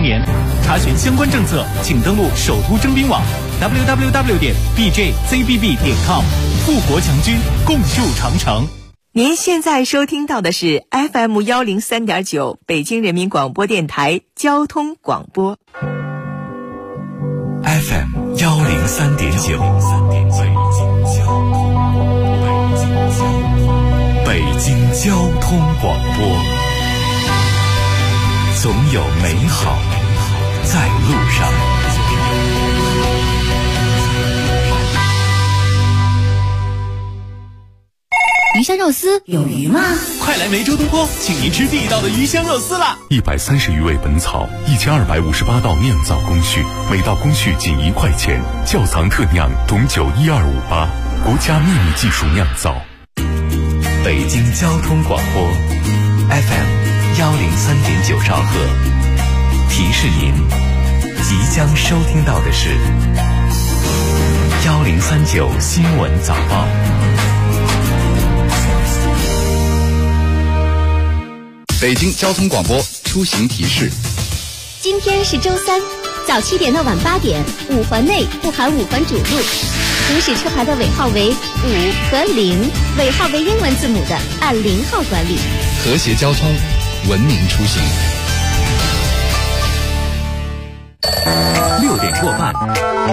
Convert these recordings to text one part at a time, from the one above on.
青年。查询相关政策，请登录首都征兵网 www.bjzbb.com。富国强军，共筑长城。 您现在收听到的是 FM103.9 北京人民广播电台交通广播。 FM103.9 北京交通广播，总有美好在路上。 鱼香肉丝有鱼吗？ 快来梅州东坡，请您吃地道的鱼香肉丝啦 ！130余味本草，1258道酿造工序，每道工序仅1块钱。窖藏特酿董酒12588，国家秘密技术酿造。北京交通广播 FM103.9兆赫，提示您即将收听到的是1039新闻早报。 北京交通广播出行提示： 今天是周三，早7点到晚8点，5环内不含5环主路，行驶车牌的尾号为5和0，尾号为英文字母的按0号管理。 和谐交通，文明出行。 6点过半，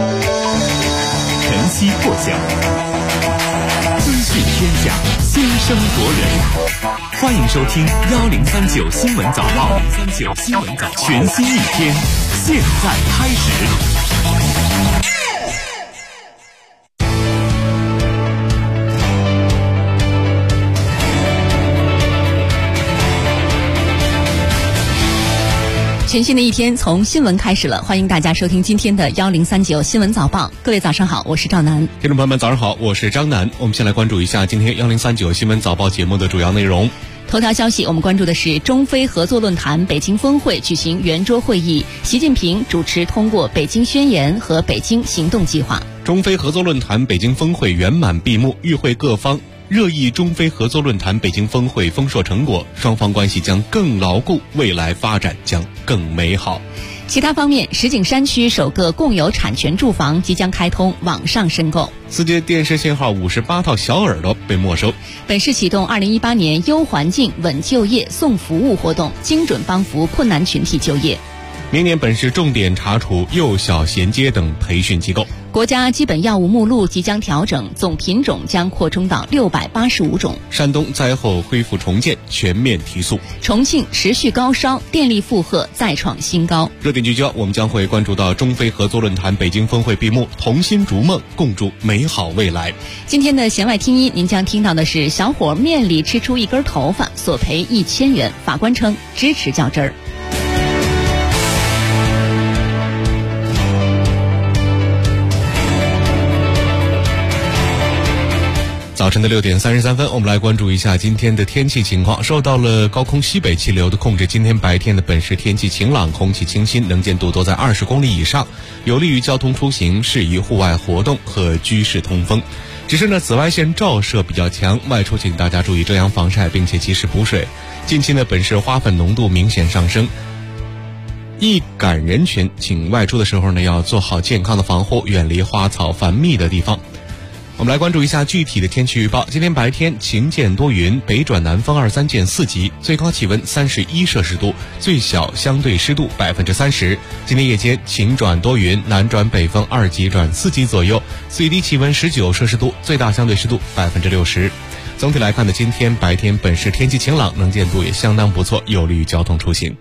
晨曦破晓，资讯天下，先声夺人。欢迎收听1039新闻早报，全新一天，现在开始。 全新的一天从新闻开始了，欢迎大家收听今天的1039新闻早报。各位早上好，我是赵楠。 听众朋友们早上好，我是张楠。我们先来关注一下今天1039新闻早报节目的主要内容。 头条消息，我们关注的是中非合作论坛北京峰会举行圆桌会议，习近平主持通过北京宣言和北京行动计划。 中非合作论坛北京峰会圆满闭幕，与会各方热议中非合作论坛北京峰会丰硕成果，双方关系将更牢固，未来发展将更美好。 其他方面，石景山区首个共有产权住房即将开通网上申购。 4节电视信号58套小耳朵被没收。 本市启动2018年优环境稳就业送服务活动，精准帮扶困难群体就业。 明年本市重点查处幼小衔接等培训机构。 国家基本药物目录即将调整，总品种将扩充到685种。 山东灾后恢复重建全面提速。 重庆持续高烧，电力负荷再创新高。 热点聚焦，我们将会关注到中非合作论坛北京峰会闭幕，同心逐梦，共筑美好未来。 今天的弦外听音，您将听到的是小伙面里吃出一根头发，索赔1000元，法官称支持较真儿。 早晨的6点33分，我们来关注一下今天的天气情况。受到了高空西北气流的控制，今天白天的本市天气晴朗，空气清新，能见度都在20公里以上，有利于交通出行，适宜户外活动和居室通风。只是呢，紫外线照射比较强，外出请大家注意遮阳防晒，并且及时补水。近期呢，本市花粉浓度明显上升，易感人群请外出的时候呢，要做好健康的防护，远离花草繁密的地方。我们来关注一下具体的天气预报。今天白天晴间多云，北转南风2、3见4级，最高气温31摄氏度，最小相对湿度30%。今天夜间晴转多云，南转北风2级转4级左右，最低气温19摄氏度，最大相对湿度60%。总体来看呢，今天白天本市天气晴朗，能见度也相当不错，有利于交通出行。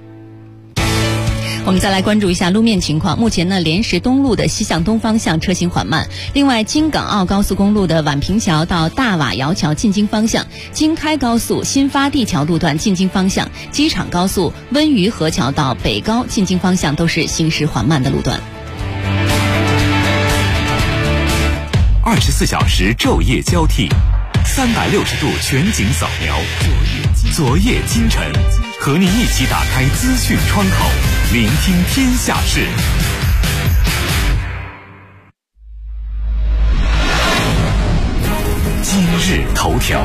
我们再来关注一下路面情况。目前呢，莲石东路的西向东方向车行缓慢。另外，京港澳高速公路的宛平桥到大瓦窑桥进京方向，京开高速新发地桥路段进京方向，机场高速温榆河桥到北高进京方向都是行驶缓慢的路段。 24小时昼夜交替，360度全景扫描，昨夜今晨，和您一起打开资讯窗口，聆听天下事。今日头条。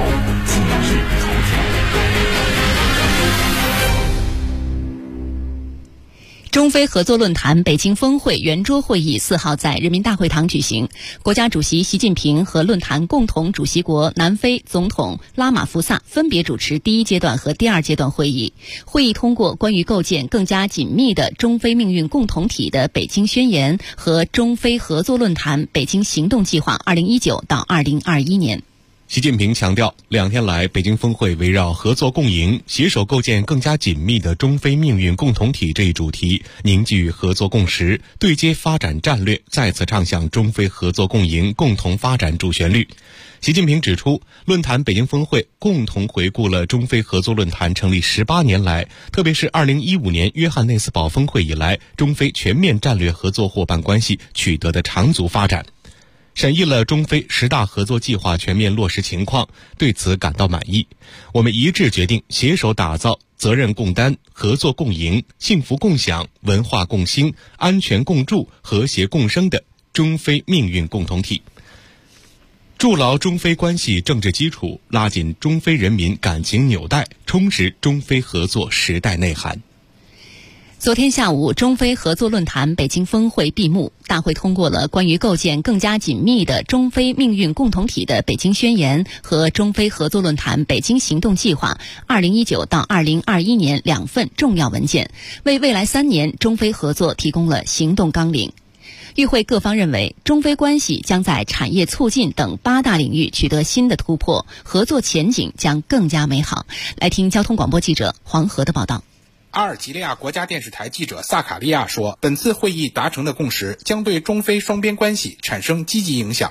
中非合作论坛北京峰会圆桌会议4号在人民大会堂举行，国家主席习近平和论坛共同主席国南非总统拉马福萨分别主持第1阶段和第2阶段会议。会议通过关于构建更加紧密的中非命运共同体的北京宣言和中非合作论坛北京行动计划2019到2021年。 习近平强调，2天来，北京峰会围绕合作共赢、携手构建更加紧密的中非命运共同体这一主题，凝聚合作共识，对接发展战略，再次唱响中非合作共赢、共同发展主旋律。习近平指出，论坛北京峰会共同回顾了中非合作论坛成立18年来，特别是2015年约翰内斯堡峰会以来，中非全面战略合作伙伴关系取得的长足发展。审议了中非10大合作计划全面落实情况，对此感到满意。我们一致决定携手打造责任共担、合作共赢、幸福共享、文化共兴、安全共筑、和谐共生的中非命运共同体，筑牢中非关系政治基础，拉紧中非人民感情纽带，充实中非合作时代内涵。 昨天下午，中非合作论坛北京峰会闭幕，大会通过了关于构建更加紧密的中非命运共同体的北京宣言和中非合作论坛北京行动计划2019到2021年2份重要文件，为未来3年中非合作提供了行动纲领。与会各方认为，中非关系将在产业促进等8大领域取得新的突破，合作前景将更加美好。来听交通广播记者黄河的报道。 阿尔及利亚国家电视台记者萨卡利亚说，本次会议达成的共识将对中非双边关系产生积极影响。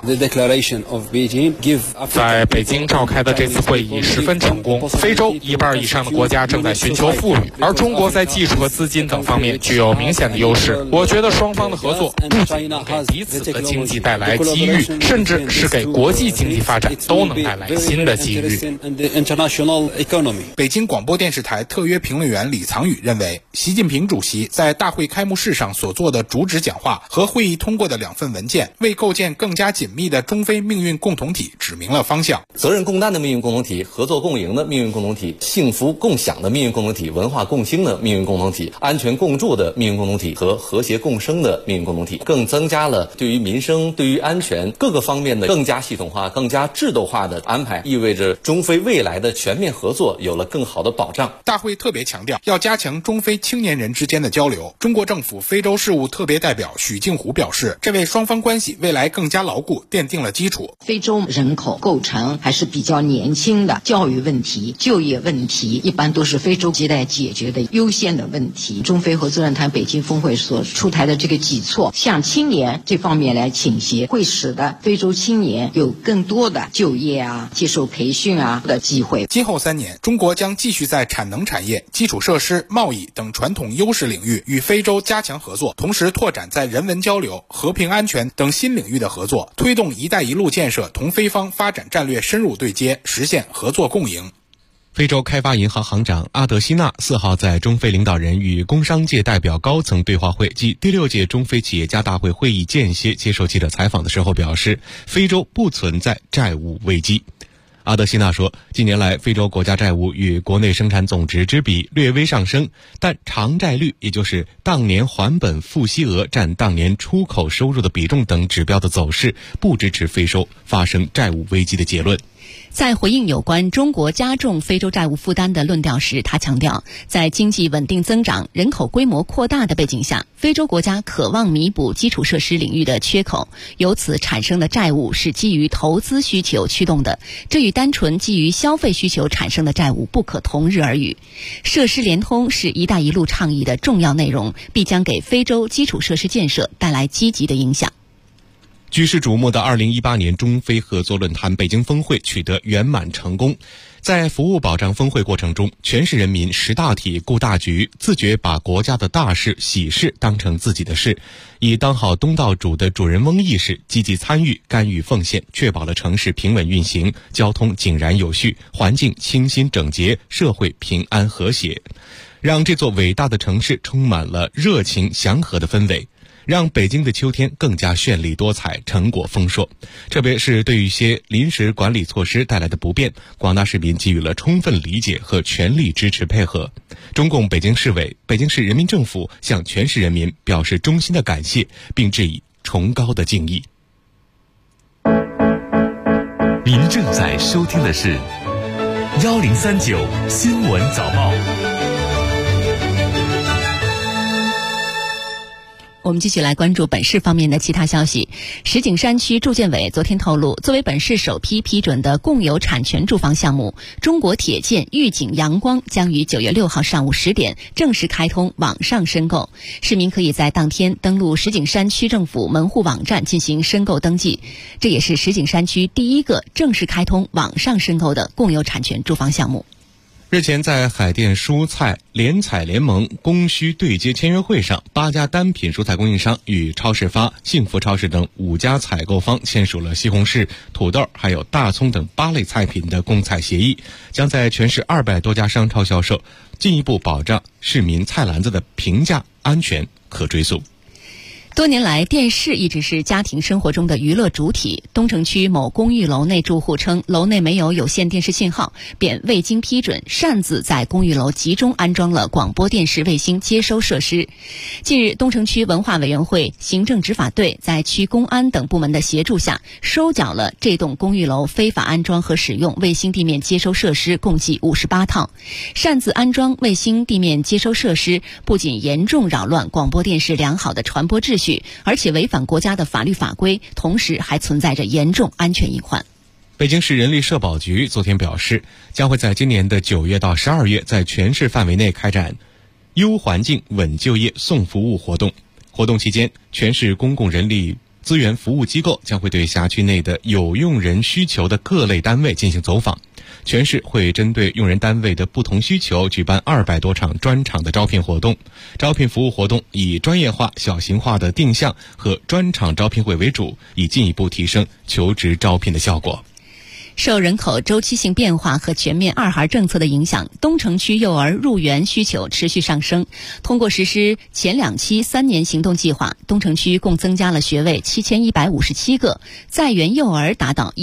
在北京召开的这次会议十分成功，非洲1半以上的国家正在寻求富裕，而中国在技术和资金等方面具有明显的优势。我觉得双方的合作不仅能给彼此的经济带来机遇，甚至是给国际经济发展都能带来新的机遇。 北京广播电视台特约评论员李藏宇认为，习近平主席在大会开幕式上所做的主旨讲话和会议通过的2份文件，为构建更加紧密的中非命运共同体指明了方向。 责任共担的命运共同体、合作共赢的命运共同体、幸福共享的命运共同体、文化共兴的命运共同体、安全共筑的命运共同体和和谐共生的命运共同体，更增加了对于民生、对于安全各个方面的更加系统化、更加制度化的安排，意味着中非未来的全面合作有了更好的保障。 大会特别强调，要加强中非青年人之间的交流。中国政府非洲事务特别代表许静湖表示，这为双方关系未来更加牢固奠定了基础。 非洲人口构成还是比较年轻的，教育问题、就业问题一般都是非洲亟待解决的优先的问题。中非合作论坛北京峰会所出台的这个举措，向青年这方面来倾斜，会使得非洲青年有更多的就业啊、接受培训啊的机会。 今后3年，中国将继续在产能产业、基础设施、贸易等传统优势领域与非洲加强合作，同时拓展在人文交流、和平安全等新领域的合作，推动“一带一路”建设同非方发展战略深入对接，实现合作共赢。 非洲开发银行行长阿德西纳4号在中非领导人与工商界代表高层对话会暨第6届中非企业家大会会议间歇接受记者采访的时候表示，非洲不存在债务危机。阿德西纳说，近年来非洲国家债务与国内生产总值之比略微上升，但偿债率，也就是当年还本付息额占当年出口收入的比重等指标的走势，不支持非洲发生债务危机的结论。 在回应有关中国加重非洲债务负担的论调时，他强调，在经济稳定增长、人口规模扩大的背景下，非洲国家渴望弥补基础设施领域的缺口，由此产生的债务是基于投资需求驱动的，这与单纯基于消费需求产生的债务不可同日而语。设施联通是一带一路倡议的重要内容，必将给非洲基础设施建设带来积极的影响。 举世瞩目的2018年中非合作论坛北京峰会取得圆满成功。在服务保障峰会过程中，全市人民识大体、顾大局，自觉把国家的大事、喜事当成自己的事，以当好东道主的主人翁意识，积极参与、干预奉献，确保了城市平稳运行，交通井然有序，环境清新整洁，社会平安和谐，让这座伟大的城市充满了热情祥和的氛围。 让北京的秋天更加绚丽多彩，成果丰硕。特别是对于一些临时管理措施带来的不便，广大市民给予了充分理解和全力支持配合。中共北京市委、北京市人民政府向全市人民表示衷心的感谢，并致以崇高的敬意。 您正在收听的是1039新闻早报。 我们继续来关注本市方面的其他消息。石景山区住建委昨天透露，作为本市首批批准的共有产权住房项目，中国铁建御景阳光将于9月6号上午10点正式开通网上申购，市民可以在当天登录石景山区政府门户网站进行申购登记。这也是石景山区第一个正式开通网上申购的共有产权住房项目。 日前，在海淀蔬菜联采联盟供需对接签约会上，8家单品蔬菜供应商与超市发、幸福超市等5家采购方签署了西红柿、土豆还有大葱等8类菜品的供采协议，将在全市200多家商超销售，进一步保障市民菜篮子的平价、安全、可追溯。 多年来，电视一直是家庭生活中的娱乐主体。东城区某公寓楼内住户称，楼内没有有线电视信号，便未经批准擅自在公寓楼集中安装了广播电视卫星接收设施。近日，东城区文化委员会行政执法队在区公安等部门的协助下，收缴了这栋公寓楼非法安装和使用卫星地面接收设施共计58套。擅自安装卫星地面接收设施，不仅严重扰乱广播电视良好的传播秩序，而且违反国家的法律法规，同时还存在着严重安全隐患。 北京市人力社保局昨天表示，将会在今年的9月到12月在全市范围内开展优环境稳就业送服务活动。活动期间，全市公共人力资源服务机构将会对辖区内的有用人需求的各类单位进行走访。全市会针对用人单位的不同需求举办200多场专场的招聘活动。招聘服务活动以专业化、小型化的定向和专场招聘会为主，以进一步提升求职招聘的效果。 受人口周期性变化和全面2孩政策的影响，东城区幼儿入园需求持续上升。通过实施前2期3年行动计划，东城区共增加了学位7157个，在园幼儿达到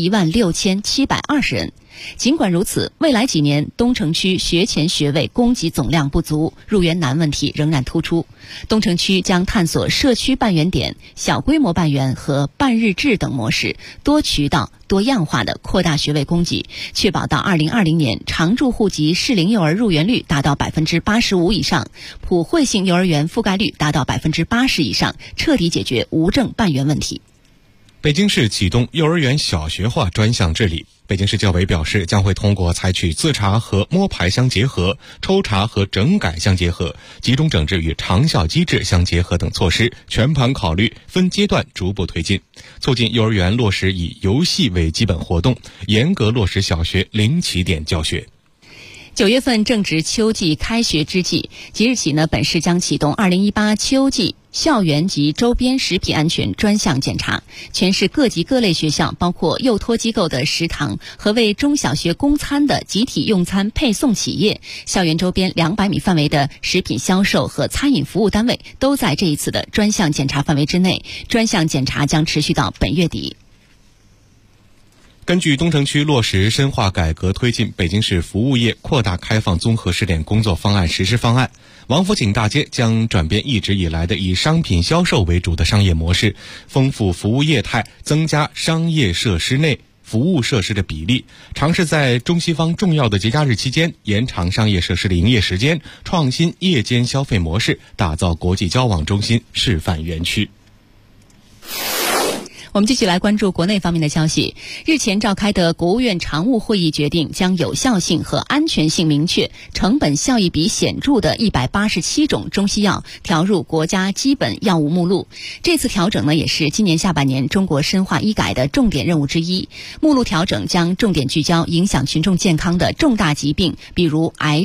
16720人。尽管如此，未来几年东城区学前学位供给总量不足，入园难问题仍然突出。东城区将探索社区办园点、小规模办园和半日制等模式，多渠道、多样化的扩大学位供给，确保到2020年常住户籍适龄幼儿入园率达到85%以上，普惠性幼儿园覆盖率达到80%以上，彻底解决无证办园问题。 北京市启动幼儿园小学化专项治理。北京市教委表示，将会通过采取自查和摸排相结合、抽查和整改相结合、集中整治与长效机制相结合等措施，全盘考虑，分阶段逐步推进，促进幼儿园落实以游戏为基本活动，严格落实小学零起点教学。 9月份正值秋季开学之际，即日起呢，本市将启动2018秋季校园及周边食品安全专项检查。全市各级各类学校，包括幼托机构的食堂和为中小学供餐的集体用餐配送企业，校园周边200米范围的食品销售和餐饮服务单位，都在这一次的专项检查范围之内。专项检查将持续到本月底。 根据东城区落实深化改革推进北京市服务业扩大开放综合试点工作方案实施方案，王府井大街将转变一直以来的以商品销售为主的商业模式，丰富服务业态，增加商业设施内服务设施的比例，尝试在中西方重要的节假日期间延长商业设施的营业时间，创新夜间消费模式，打造国际交往中心示范园区。 我们继续来关注国内方面的消息。日前召开的国务院常务会议决定，将有效性和安全性明确、成本效益比显著的187种中西药调入国家基本药物目录。这次调整呢，也是今年下半年中国深化医改的重点任务之一。目录调整将重点聚焦影响群众健康的重大疾病，比如癌症、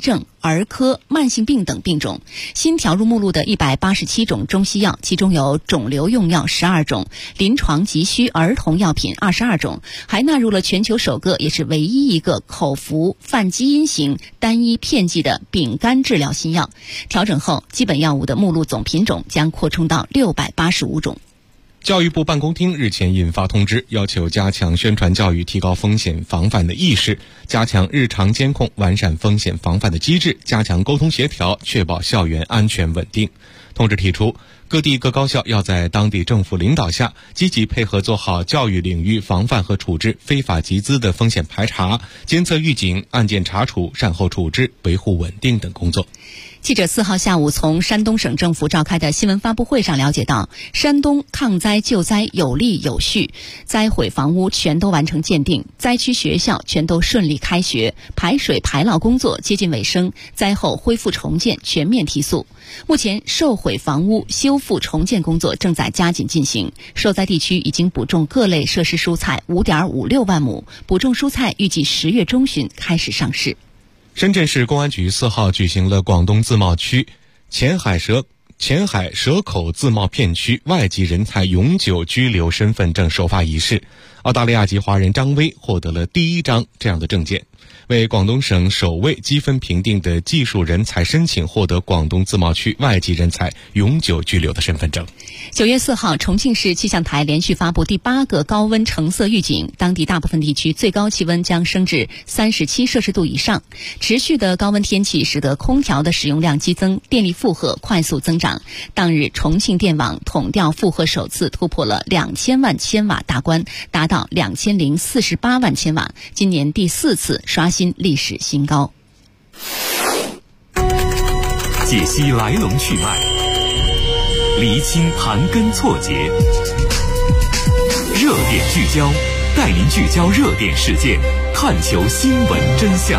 儿科、慢性病等病种。新调入目录的187种中西药，其中有肿瘤用药12种，临床急需儿童药品22种，还纳入了全球首个也是唯一一个口服泛基因型单一片剂的丙肝治疗新药。调整后，基本药物的目录总品种将扩充到685种。 教育部办公厅日前印发通知，要求加强宣传教育，提高风险防范的意识，加强日常监控，完善风险防范的机制，加强沟通协调，确保校园安全稳定。通知提出，各地各高校要在当地政府领导下，积极配合做好教育领域防范和处置非法集资的风险排查、监测预警、案件查处、善后处置、维护稳定等工作。 记者4号下午从山东省政府召开的新闻发布会上了解到，山东抗灾救灾有力有序，灾毁房屋全都完成鉴定，灾区学校全都顺利开学，排水排涝工作接近尾声，灾后恢复重建全面提速。目前受毁房屋修复重建工作正在加紧进行，受灾地区已经补种各类设施蔬菜 5.56 万亩，补种蔬菜预计10月中旬开始上市。 深圳市公安局4号举行了广东自贸区前海蛇口自贸片区外籍人才永久居留身份证首发仪式。澳大利亚籍华人张威获得了第一张这样的证件，为广东省首位积分评定的技术人才申请获得广东自贸区外籍人才永久居留的身份证。 9月4号，重庆市气象台连续发布第8个高温橙色预警，当地大部分地区最高气温将升至37摄氏度以上。持续的高温天气使得空调的使用量激增，电力负荷快速增长。当日，重庆电网统调负荷首次突破了2000万千瓦大关，达到2048万千瓦，今年第4次刷新历史新高。 解析来龙去脉，厘清盘根错节，热点聚焦，带您聚焦热点事件，探求新闻真相。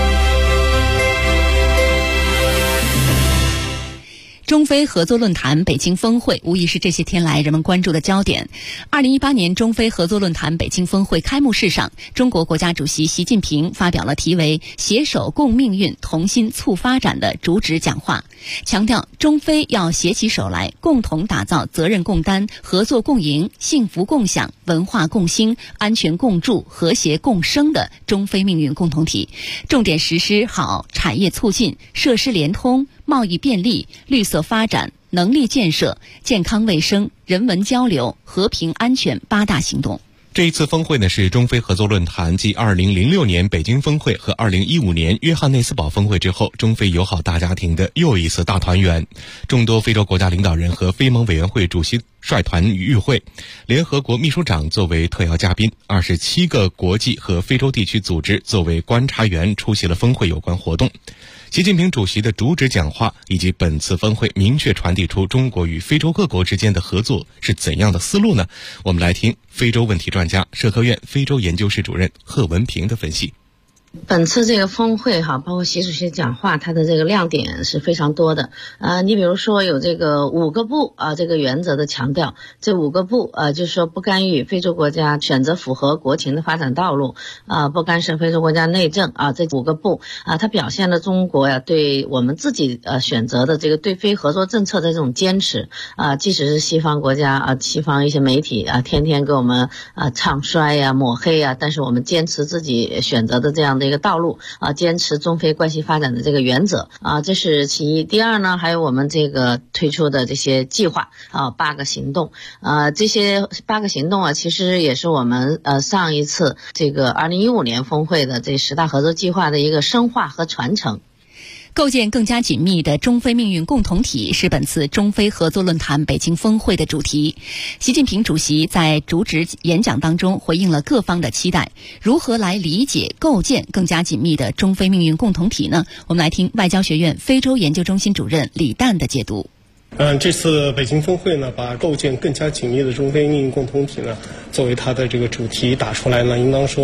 中非合作论坛北京峰会无疑是这些天来人们关注的焦点。2018年中非合作论坛北京峰会开幕式上，中国国家主席习近平发表了题为“携手共命运，同心促发展”的主旨讲话，强调中非要携起手来，共同打造责任共担、合作共赢、幸福共享、文化共兴、安全共筑、和谐共生的中非命运共同体，重点实施好产业促进、设施联通、贸易便利、绿色发展、能力建设、健康卫生、人文交流、和平安全8大行动。 这一次峰会呢，是中非合作论坛继2006年北京峰会和2015年约翰内斯堡峰会之后，中非友好大家庭的又一次大团圆。众多非洲国家领导人和非盟委员会主席率团与会，联合国秘书长作为特邀嘉宾，27个国际和非洲地区组织作为观察员出席了峰会有关活动。习近平主席的主旨讲话以及本次峰会明确传递出中国与非洲各国之间的合作是怎样的思路呢？我们来听非洲问题专家、社科院非洲研究室主任贺文平的分析。 本次这个峰会包括习主席讲话，它的这个亮点是非常多的。你比如说有这个5个不这个原则的强调，这5个不就是说不干预非洲国家选择符合国情的发展道路，不干涉非洲国家内政这5个不它表现了中国对我们自己选择的这个对非合作政策的这种坚持即使是西方国家西方一些媒体天天给我们唱衰抹黑但是我们坚持自己选择的这样的一个道路坚持中非关系发展的这个原则这是其一。第二呢，还有我们这个推出的这些计划8个行动这些8个行动其实也是我们上一次这个2015年峰会的这10大合作计划的一个深化和传承。 构建更加紧密的中非命运共同体是本次中非合作论坛北京峰会的主题。习近平主席在主旨演讲当中回应了各方的期待，如何来理解构建更加紧密的中非命运共同体呢？我们来听外交学院非洲研究中心主任李诞的解读。 这次北京峰会呢，把构建更加紧密的中非命运共同体呢作为它的这个主题打出来呢，应当说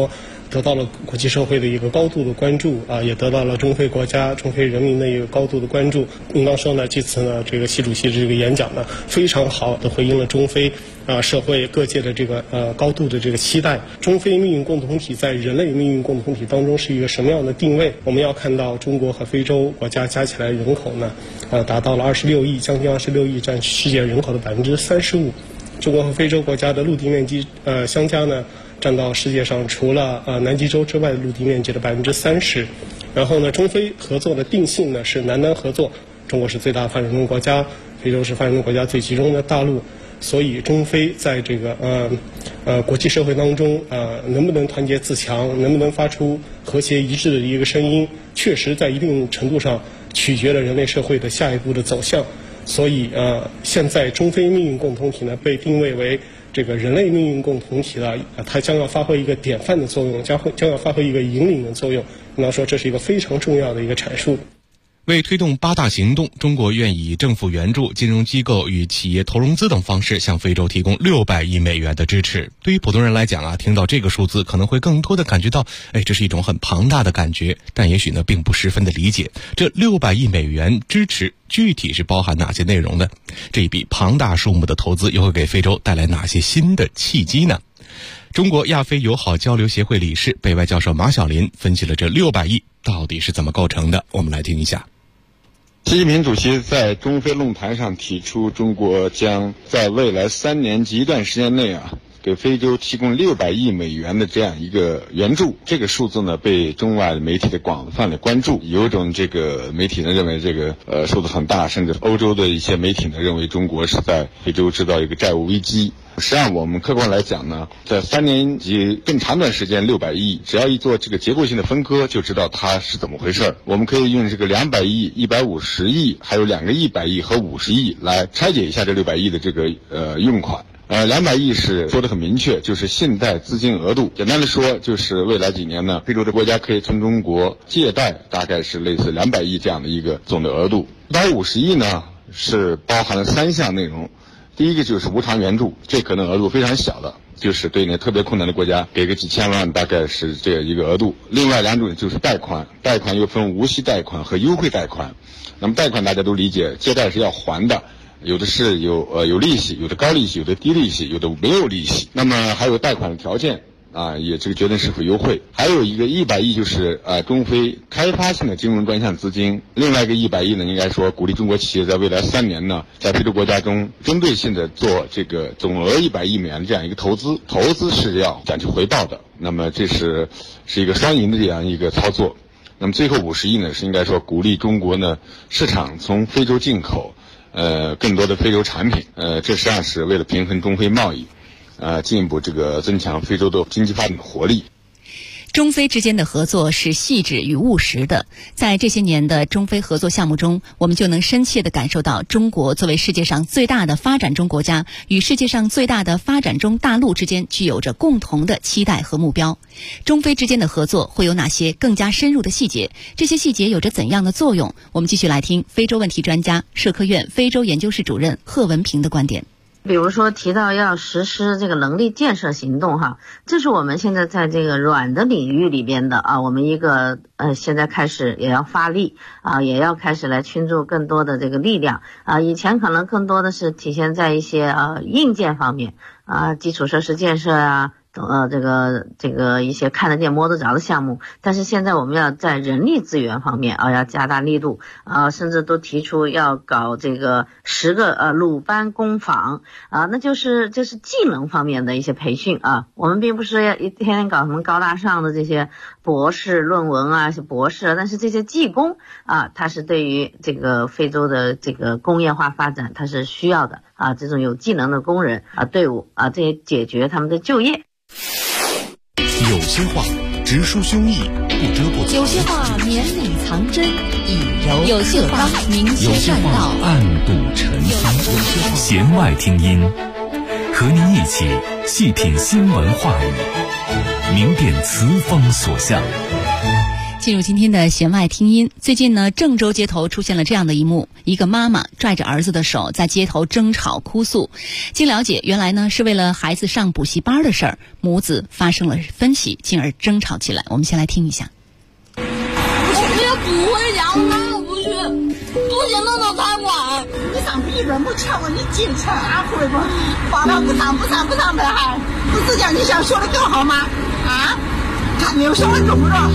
得到了国际社会的一个高度的关注也得到了中非国家、中非人民的一个高度的关注。应当说呢，这次呢，这个习主席的这个演讲呢，非常好的回应了中非社会各界的这个高度的这个期待。中非命运共同体在人类命运共同体当中是一个什么样的定位？我们要看到中国和非洲国家加起来人口呢，达到了26亿，将近26亿，占世界人口的35%。中国和非洲国家的陆地面积相加呢，占到世界上除了南极洲之外的陆地面积的30%。然后呢，中非合作的定性呢是南南合作，中国是最大发展中国家，非洲是发展中国家最集中的大陆。所以中非在这个国际社会当中能不能团结自强，能不能发出和谐一致的一个声音，确实在一定程度上取决了人类社会的下一步的走向。所以现在中非命运共同体呢被定位为这个人类命运共同体了，它将要发挥一个典范的作用，将要发挥一个引领的作用。应当说这是一个非常重要的一个阐述。 为推动8大行动，中国愿以政府援助、金融机构与企业投融资等方式向非洲提供600亿美元的支持。对于普通人来讲听到这个数字可能会更多的感觉到这是一种很庞大的感觉，但也许呢并不十分的理解这600亿美元支持具体是包含哪些内容呢？这一笔庞大数目的投资又会给非洲带来哪些新的契机呢？中国亚非友好交流协会理事、北外教授马晓林分析了这600亿到底是怎么构成的，我们来听一下。 习近平主席在中非论坛上提出，中国将在未来3年及一段时间内给非洲提供600亿美元的这样一个援助。这个数字呢被中外媒体的广泛的关注，有一种这个媒体呢认为这个数字很大，甚至欧洲的一些媒体呢认为中国是在非洲制造一个债务危机。实际上我们客观来讲呢，在3年及更长段时间600亿，只要一做这个结构性的分割就知道它是怎么回事。我们可以用这个200亿、150亿还有2个100亿和50亿来拆解一下这600亿的这个用款。200亿是说得很明确，就是信贷资金额度。简单的说，就是未来几年呢，非洲的国家可以从中国借贷大概是类似200亿这样的一个总的额度。150亿呢是包含了3项内容。第一个就是无偿援助，这可能额度非常小的，就是对那特别困难的国家给个几千万，大概是这一个额度。另外2种就是贷款，贷款又分无息贷款和优惠贷款。那么贷款大家都理解，借贷是要还的，有的是有利息，有的高利息，有的低利息，有的没有利息。那么还有贷款的条件也这个决定是否优惠。还有一个100亿就是中非开发性的金融专项资金。另外一个100亿呢，应该说鼓励中国企业在未来3年呢，在非洲国家中针对性的做这个总额100亿美元的这样一个投资是要讲究回报的。那么这是一个双赢的这样一个操作。那么最后50亿呢，是应该说鼓励中国呢市场从非洲进口更多的非洲产品。这实际上是为了平衡中非贸易。进一步这个增强非洲的经济发展的活力。 中非之间的合作是细致与务实的，在这些年的中非合作项目中，我们就能深切地感受到中国作为世界上最大的发展中国家与世界上最大的发展中大陆之间具有着共同的期待和目标。中非之间的合作会有哪些更加深入的细节？这些细节有着怎样的作用？我们继续来听非洲问题专家、社科院非洲研究室主任贺文平的观点。 比如说提到要实施这个能力建设行动这是我们现在在这个软的领域里边的我们一个现在开始也要发力也要开始来倾注更多的这个力量以前可能更多的是体现在一些硬件方面基础设施建设这个一些看得见摸得着的项目，但是现在我们要在人力资源方面要加大力度甚至都提出要搞这个10个鲁班工坊那就是技能方面的一些培训我们并不是要一天天搞什么高大上的这些博士论文是博士但是这些技工它是对于这个非洲的这个工业化发展它是需要的这种有技能的工人队伍这也解决他们的就业。 有些话直抒胸臆，不遮不藏； 有些话绵里藏针，以柔有些话明有些宣道， 暗度陈仓。弦外听音，和您一起细品新闻话语，明辨词锋所向。 进入今天的弦外听音。最近呢，郑州街头出现了这样的一幕：一个妈妈拽着儿子的手在街头争吵哭诉。经了解，原来呢是为了孩子上补习班的事儿，母子发生了分歧，进而争吵起来。我们先来听一下。 我也不会讲，那不去，不行弄到餐馆。 你上笔本不瞧我，你进城啊会不？报道不上呗还？不是讲你想说的更好吗？啊？看你有什么用不着？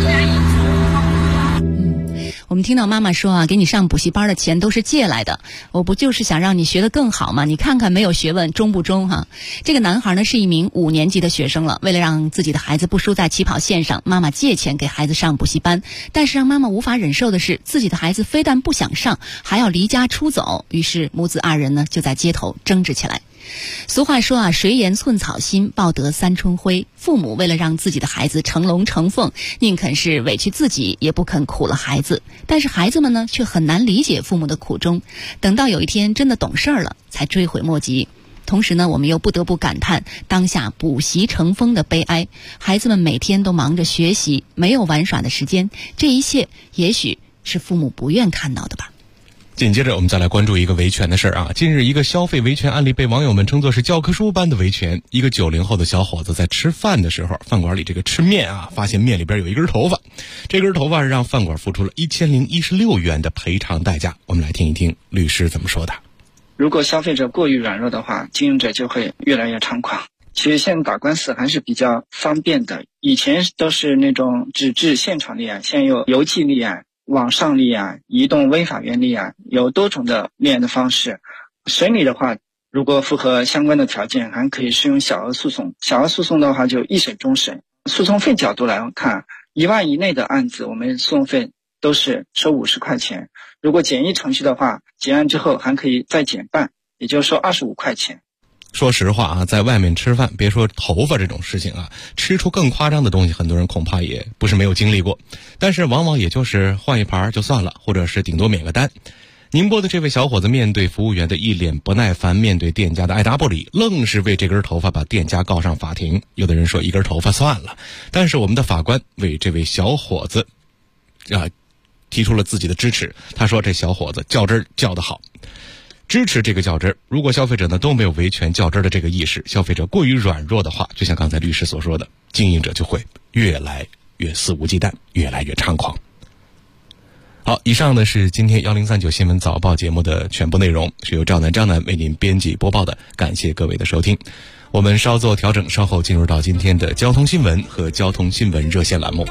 我们听到妈妈说啊，给你上补习班的钱都是借来的，我不就是想让你学得更好吗？你看看没有学问，中不中哈？这个男孩呢是一名5年级的学生了，为了让自己的孩子不输在起跑线上，妈妈借钱给孩子上补习班，但是让妈妈无法忍受的是，自己的孩子非但不想上，还要离家出走，于是母子2人呢就在街头争执起来。俗话说啊，谁言寸草心，报得三春晖。父母为了让自己的孩子成龙成凤，宁肯是委屈自己，也不肯苦了孩子。但是孩子们呢，却很难理解父母的苦衷。等到有一天真的懂事了，才追悔莫及。同时呢，我们又不得不感叹当下补习成风的悲哀。孩子们每天都忙着学习，没有玩耍的时间。这一切也许是父母不愿看到的吧。 紧接着我们再来关注一个维权的事儿啊。近日一个消费维权案例被网友们称作是教科书般的维权。一个90后的小伙子在吃饭的时候，饭馆里这个吃面啊，发现面里边有一根头发，这根头发让饭馆付出了1016元的赔偿代价。我们来听一听律师怎么说的。 如果消费者过于软弱的话，经营者就会越来越猖狂。其实现在打官司还是比较方便的，以前都是那种纸质现场立案，现在有邮寄立案、网上立案、移动微法院立案，有多种的立案的方式。审理的话，如果符合相关的条件，还可以适用小额诉讼。小额诉讼的话就一审终审。诉讼费角度来看，1万以内的案子，我们诉讼费都是收50块钱。如果简易程序的话，结案之后还可以再减半，也就是说25块钱。 说实话啊，在外面吃饭，别说头发这种事情啊，吃出更夸张的东西，很多人恐怕也不是没有经历过。但是往往也就是换一盘就算了，或者是顶多免个单。宁波的这位小伙子面对服务员的一脸不耐烦，面对店家的爱答不理，愣是为这根头发把店家告上法庭。有的人说一根头发算了，但是我们的法官为这位小伙子提出了自己的支持。他说这小伙子较真儿较得好，支持这个较真儿。如果消费者呢都没有维权较真儿的这个意识，消费者过于软弱的话，就像刚才律师所说的，经营者就会越来越肆无忌惮，越来越猖狂。好，以上呢是今天1039新闻早报节目的全部内容，是由张楠为您编辑播报的，感谢各位的收听。我们稍作调整，稍后进入到今天的交通新闻和交通新闻热线栏目。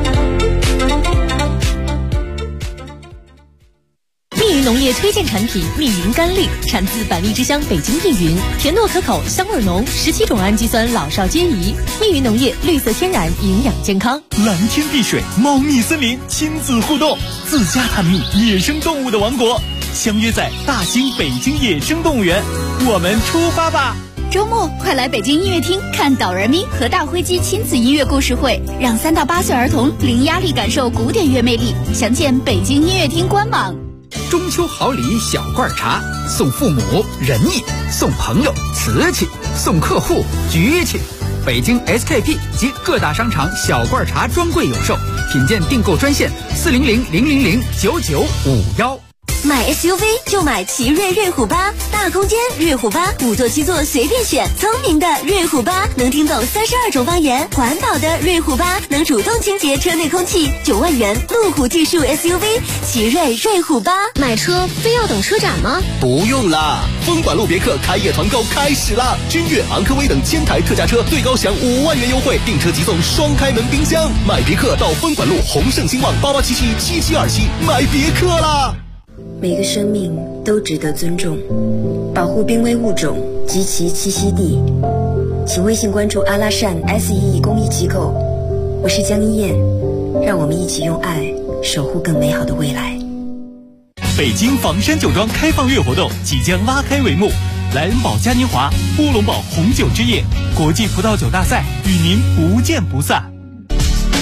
密云农业推荐产品密云甘栗，产自百丽之乡北京密云，甜糯可口，香味浓，17种氨基酸老少皆宜。密云农业绿色天然，营养健康。 蓝天碧水，猫蜜森林，亲子互动，自家探秘野生动物的王国，相约在大兴北京野生动物园，我们出发吧！ 周末快来北京音乐厅看导人咪和大灰鸡亲子音乐故事会，让3到8岁儿童零压力感受古典乐魅力。详见北京音乐厅官网。 中秋好礼小罐茶，送父母仁义，送朋友瓷器，送客户局气。北京 SKP 及各大商场小罐茶专柜有售，品鉴订购专线400-000-9951。 买 SUV 就买奇瑞瑞虎8，大空间瑞虎8，5座7座随便选，聪明的瑞虎8能听懂32种方言，环保的瑞虎8能主动清洁车内空气，9万元路虎技术 SUV 奇瑞瑞虎8。 买车非要等车展吗？ 不用啦，风管路别克开业团购开始啦！君越、昂科威等1000台特价车最高享5万元优惠，订车即送双开门冰箱。买别克到风管路宏盛兴旺88777727买别克啦！ 每个生命都值得尊重，保护濒危物种及其栖息地。请微信关注阿拉善 SEE 公益机构，我是江一燕，让我们一起用爱守护更美好的未来。 北京房山酒庄开放月活动即将拉开帷幕，莱恩堡嘉年华、乌龙堡红酒之夜、国际葡萄酒大赛与您不见不散。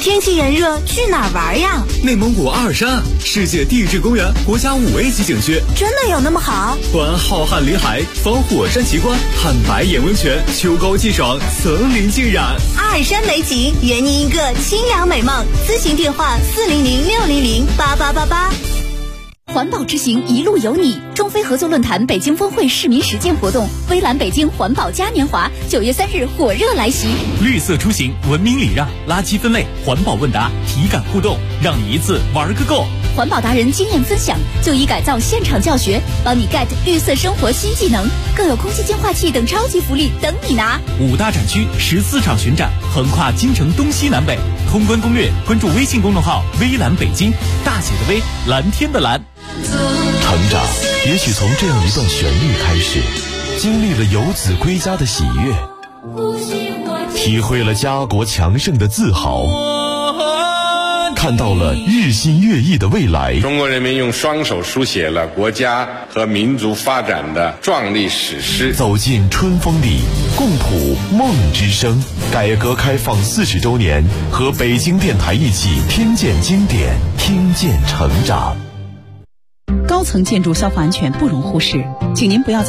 天气炎热，去哪儿玩呀？ 内蒙古阿尔山，世界地质公园国家5A级景区， 真的有那么好？ 观浩瀚林海，访火山奇观，看白眼温泉，秋高气爽，层林尽染。 阿尔山美景，圆你一个清凉美梦。咨询电话400-600-8888。 环保之行，一路有你。中非合作论坛北京峰会市民实践活动，微蓝北京环保嘉年华9月3日火热来袭。 绿色出行，文明礼让，垃圾分类，环保问答，体感互动，让你一次玩个够。 环保达人经验分享，就医改造现场教学，帮你 get 绿色生活新技能，更有空气净化器等超级福利等你拿。 5大展区，14场巡展，横跨京城东西南北。通关攻略，关注微信公众号微蓝北京，大写的微，蓝天的蓝。 成长也许从这样一段旋律开始，经历了游子归家的喜悦，体会了家国强盛的自豪，看到了日新月异的未来。 中国人民用双手书写了国家和民族发展的壮丽史诗。 走进春风里，共谱梦之声。改革开放40周年，和北京电台一起听见经典，听见成长。 高层建筑消防安全不容忽视，请您不要在